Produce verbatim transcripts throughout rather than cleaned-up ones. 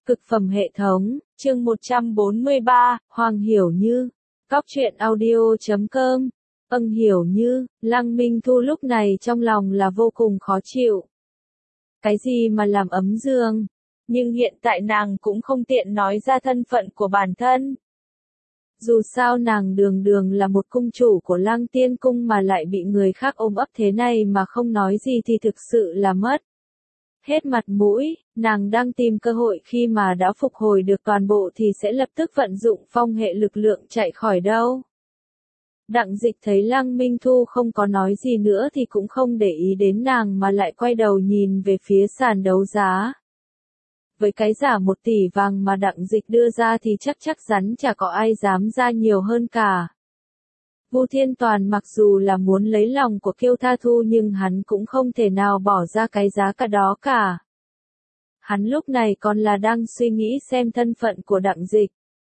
Cực phẩm hệ thống, chương một trăm bốn mươi ba, Hoàng Hiểu Như. Cóc truyện audio chấm com. Âng Hiểu Như, Lăng Minh Thu lúc này trong lòng là vô cùng khó chịu. Cái gì mà làm ấm giường? Nhưng hiện tại nàng cũng không tiện nói ra thân phận của bản thân. Dù sao nàng đường đường là một cung chủ của Lăng Tiên Cung mà lại bị người khác ôm ấp thế này mà không nói gì thì thực sự là mất hết mặt mũi. Nàng đang tìm cơ hội khi mà đã phục hồi được toàn bộ thì sẽ lập tức vận dụng phong hệ lực lượng chạy khỏi đâu. Đặng Dịch thấy Lăng Minh Thu không có nói gì nữa thì cũng không để ý đến nàng mà lại quay đầu nhìn về phía sàn đấu giá. Với cái giả một tỷ vàng mà Đặng Dịch đưa ra thì chắc chắc chắn chả có ai dám ra nhiều hơn cả. Vu Thiên Toàn mặc dù là muốn lấy lòng của Kiêu Tha Thu nhưng hắn cũng không thể nào bỏ ra cái giá cả đó cả. Hắn lúc này còn là đang suy nghĩ xem thân phận của Đặng Dịch.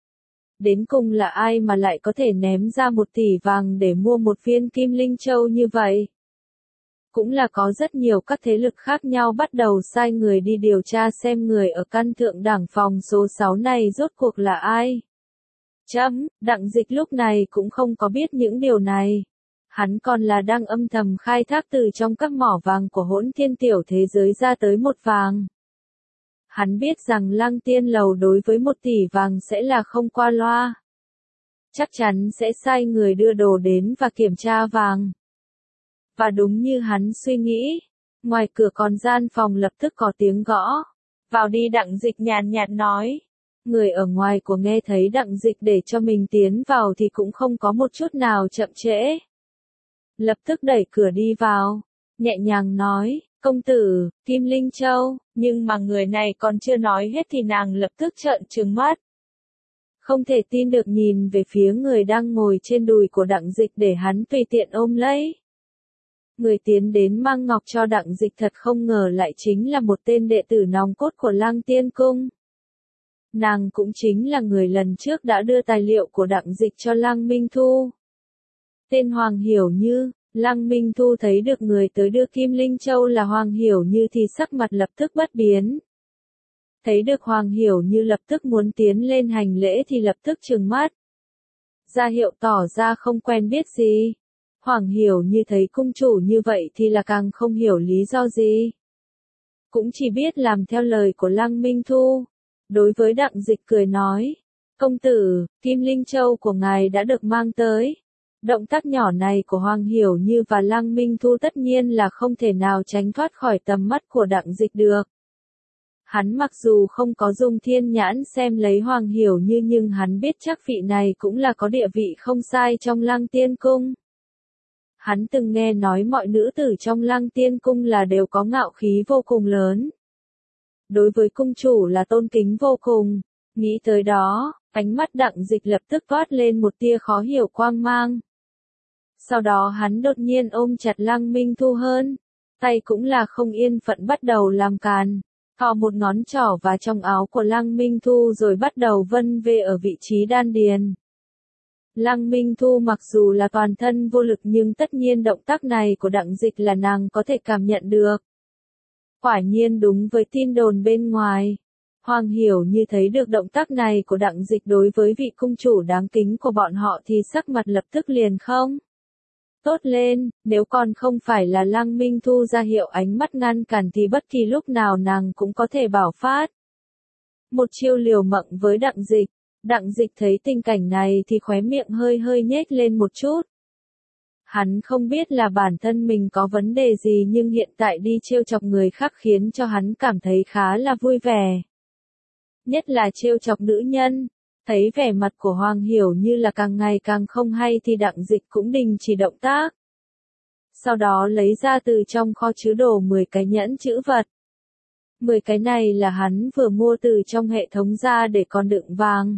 Đến cùng là ai mà lại có thể ném ra một tỷ vàng để mua một viên Kim Linh Châu như vậy? Cũng là có rất nhiều các thế lực khác nhau bắt đầu sai người đi điều tra xem người ở căn thượng đẳng phòng số sáu này rốt cuộc là ai. Chấm, Đặng Dịch lúc này cũng không có biết những điều này. Hắn còn là đang âm thầm khai thác từ trong các mỏ vàng của Hỗn Thiên tiểu thế giới ra tới một vàng. Hắn biết rằng Lăng Tiên Lầu đối với một tỷ vàng sẽ là không qua loa. Chắc chắn sẽ sai người đưa đồ đến và kiểm tra vàng. Và đúng như hắn suy nghĩ, ngoài cửa còn gian phòng lập tức có tiếng gõ. Vào đi, Đặng Dịch nhàn nhạt nói. Người ở ngoài của nghe thấy Đặng Dịch để cho mình tiến vào thì cũng không có một chút nào chậm trễ. Lập tức đẩy cửa đi vào, nhẹ nhàng nói, công tử, Kim Linh Châu, nhưng mà người này còn chưa nói hết thì nàng lập tức trợn trừng mắt. Không thể tin được nhìn về phía người đang ngồi trên đùi của Đặng Dịch để hắn tùy tiện ôm lấy. Người tiến đến mang ngọc cho Đặng Dịch thật không ngờ lại chính là một tên đệ tử nòng cốt của Lăng Tiên Cung. Nàng cũng chính là người lần trước đã đưa tài liệu của Đặng Dịch cho Lăng Minh Thu. Tên Hoàng Hiểu Như. Lăng Minh Thu thấy được người tới đưa Kim Linh Châu là Hoàng Hiểu Như thì sắc mặt lập tức bất biến. Thấy được Hoàng Hiểu Như lập tức muốn tiến lên hành lễ thì lập tức trừng mắt. Ra hiệu tỏ ra không quen biết gì. Hoàng Hiểu Như thấy cung chủ như vậy thì là càng không hiểu lý do gì. Cũng chỉ biết làm theo lời của Lăng Minh Thu. Đối với Đặng Dịch cười nói, công tử, Kim Linh Châu của ngài đã được mang tới. Động tác nhỏ này của Hoàng Hiểu Như và Lăng Minh Thu tất nhiên là không thể nào tránh thoát khỏi tầm mắt của Đặng Dịch được. Hắn mặc dù không có dùng thiên nhãn xem lấy Hoàng Hiểu Như nhưng hắn biết chắc vị này cũng là có địa vị không sai trong Lăng Tiên Cung. Hắn từng nghe nói mọi nữ tử trong Lăng Tiên Cung là đều có ngạo khí vô cùng lớn. Đối với cung chủ là tôn kính vô cùng. Nghĩ tới đó, ánh mắt Đặng Dịch lập tức toát lên một tia khó hiểu quang mang. Sau đó hắn đột nhiên ôm chặt Lăng Minh Thu hơn, tay cũng là không yên phận bắt đầu làm càn, thò một ngón trỏ vào trong áo của Lăng Minh Thu rồi bắt đầu vân về ở vị trí đan điền. Lăng Minh Thu mặc dù là toàn thân vô lực nhưng tất nhiên động tác này của Đặng Dịch là nàng có thể cảm nhận được. Quả nhiên đúng với tin đồn bên ngoài. Hoàng Hiểu Như thấy được động tác này của Đặng Dịch đối với vị cung chủ đáng kính của bọn họ thì sắc mặt lập tức liền không tốt lên, nếu còn không phải là Lăng Minh Thu ra hiệu ánh mắt ngăn cản thì bất kỳ lúc nào nàng cũng có thể bảo phát. Một chiêu liều mạng với Đặng Dịch. Đặng Dịch thấy tình cảnh này thì khóe miệng hơi hơi nhếch lên một chút. Hắn không biết là bản thân mình có vấn đề gì nhưng hiện tại đi trêu chọc người khác khiến cho hắn cảm thấy khá là vui vẻ. Nhất là trêu chọc nữ nhân. Thấy vẻ mặt của Hoàng Hiểu Như là càng ngày càng không hay thì Đặng Dịch cũng đình chỉ động tác. Sau đó lấy ra từ trong kho chứa đồ mười cái nhẫn chữ vật. mười cái này là hắn vừa mua từ trong hệ thống ra để còn đựng vàng.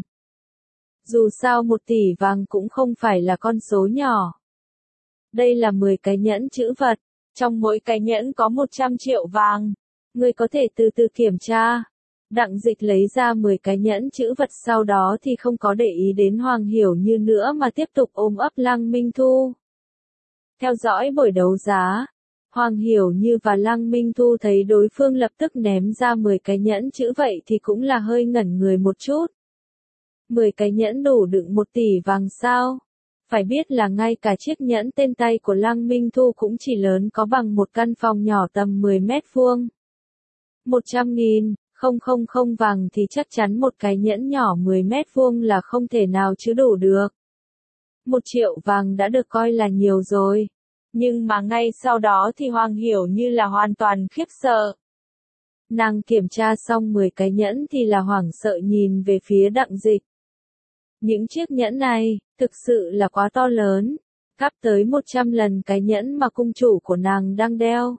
Dù sao một tỷ vàng cũng không phải là con số nhỏ. Đây là mười cái nhẫn chữ vật, trong mỗi cái nhẫn có một trăm triệu vàng. Ngươi có thể từ từ kiểm tra. Đặng Dịch lấy ra mười cái nhẫn chữ vật sau đó thì không có để ý đến Hoàng Hiểu Như nữa mà tiếp tục ôm ấp Lăng Minh Thu. Theo dõi buổi đấu giá, Hoàng Hiểu Như và Lăng Minh Thu thấy đối phương lập tức ném ra mười cái nhẫn chữ vậy thì cũng là hơi ngẩn người một chút. mười cái nhẫn đủ đựng một tỷ vàng sao? Phải biết là ngay cả chiếc nhẫn tên tay của Lăng Minh Thu cũng chỉ lớn có bằng một căn phòng nhỏ tầm mười mét vuông. một trăm nghìn, không không không vàng thì chắc chắn một cái nhẫn nhỏ mười mét vuông là không thể nào chứa đủ được. Một triệu vàng đã được coi là nhiều rồi. Nhưng mà ngay sau đó thì Hoàng Hiểu Như là hoàn toàn khiếp sợ. Nàng kiểm tra xong mười cái nhẫn thì là hoảng sợ nhìn về phía Đặng Dịch. Những chiếc nhẫn này, thực sự là quá to lớn, gấp tới một trăm lần cái nhẫn mà cung chủ của nàng đang đeo.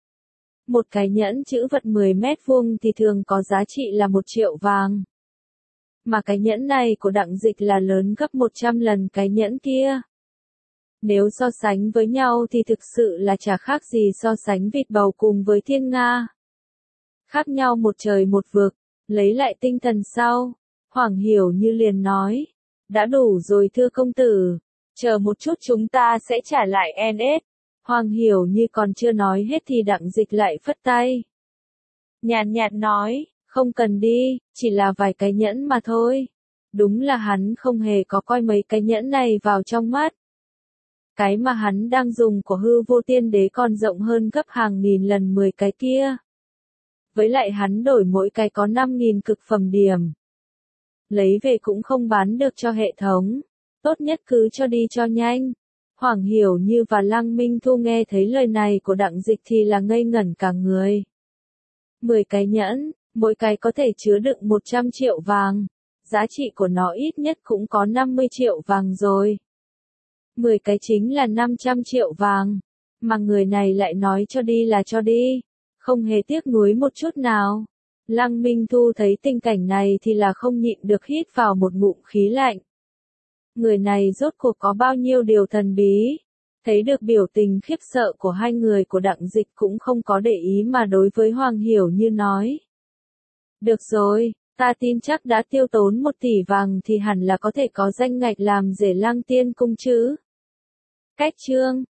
Một cái nhẫn chữ vật mười mét vuông thì thường có giá trị là một triệu vàng. Mà cái nhẫn này của Đặng Dịch là lớn gấp một trăm lần cái nhẫn kia. Nếu so sánh với nhau thì thực sự là chả khác gì so sánh vịt bầu cùng với thiên nga. Khác nhau một trời một vực, lấy lại tinh thần sau. Hoàng Hiểu Như liền nói. Đã đủ rồi thưa công tử. Chờ một chút chúng ta sẽ trả lại en ét. Hoàng Hiểu Như còn chưa nói hết thì Đặng Dịch lại phất tay. Nhàn nhạt nói, không cần đi, chỉ là vài cái nhẫn mà thôi. Đúng là hắn không hề có coi mấy cái nhẫn này vào trong mắt. Cái mà hắn đang dùng của hư vô tiên đế còn rộng hơn gấp hàng nghìn lần mười cái kia. Với lại hắn đổi mỗi cái có năm nghìn cực phẩm điểm. Lấy về cũng không bán được cho hệ thống. Tốt nhất cứ cho đi cho nhanh. Hoàng Hiểu Như và Lăng Minh Thu nghe thấy lời này của Đặng Dịch thì là ngây ngẩn cả người. mười cái nhẫn, mỗi cái có thể chứa đựng một trăm triệu vàng. Giá trị của nó ít nhất cũng có năm mươi triệu vàng rồi. mười cái chính là năm trăm triệu vàng. Mà người này lại nói cho đi là cho đi. Không hề tiếc nuối một chút nào. Lăng Minh Thu thấy tình cảnh này thì là không nhịn được hít vào một ngụm khí lạnh. Người này rốt cuộc có bao nhiêu điều thần bí. Thấy được biểu tình khiếp sợ của hai người của Đặng Dịch cũng không có để ý mà đối với Hoàng Hiểu Như nói. Được rồi, ta tin chắc đã tiêu tốn một tỷ vàng thì hẳn là có thể có danh ngạch làm rể Lăng Tiên cung chứ. Cách chương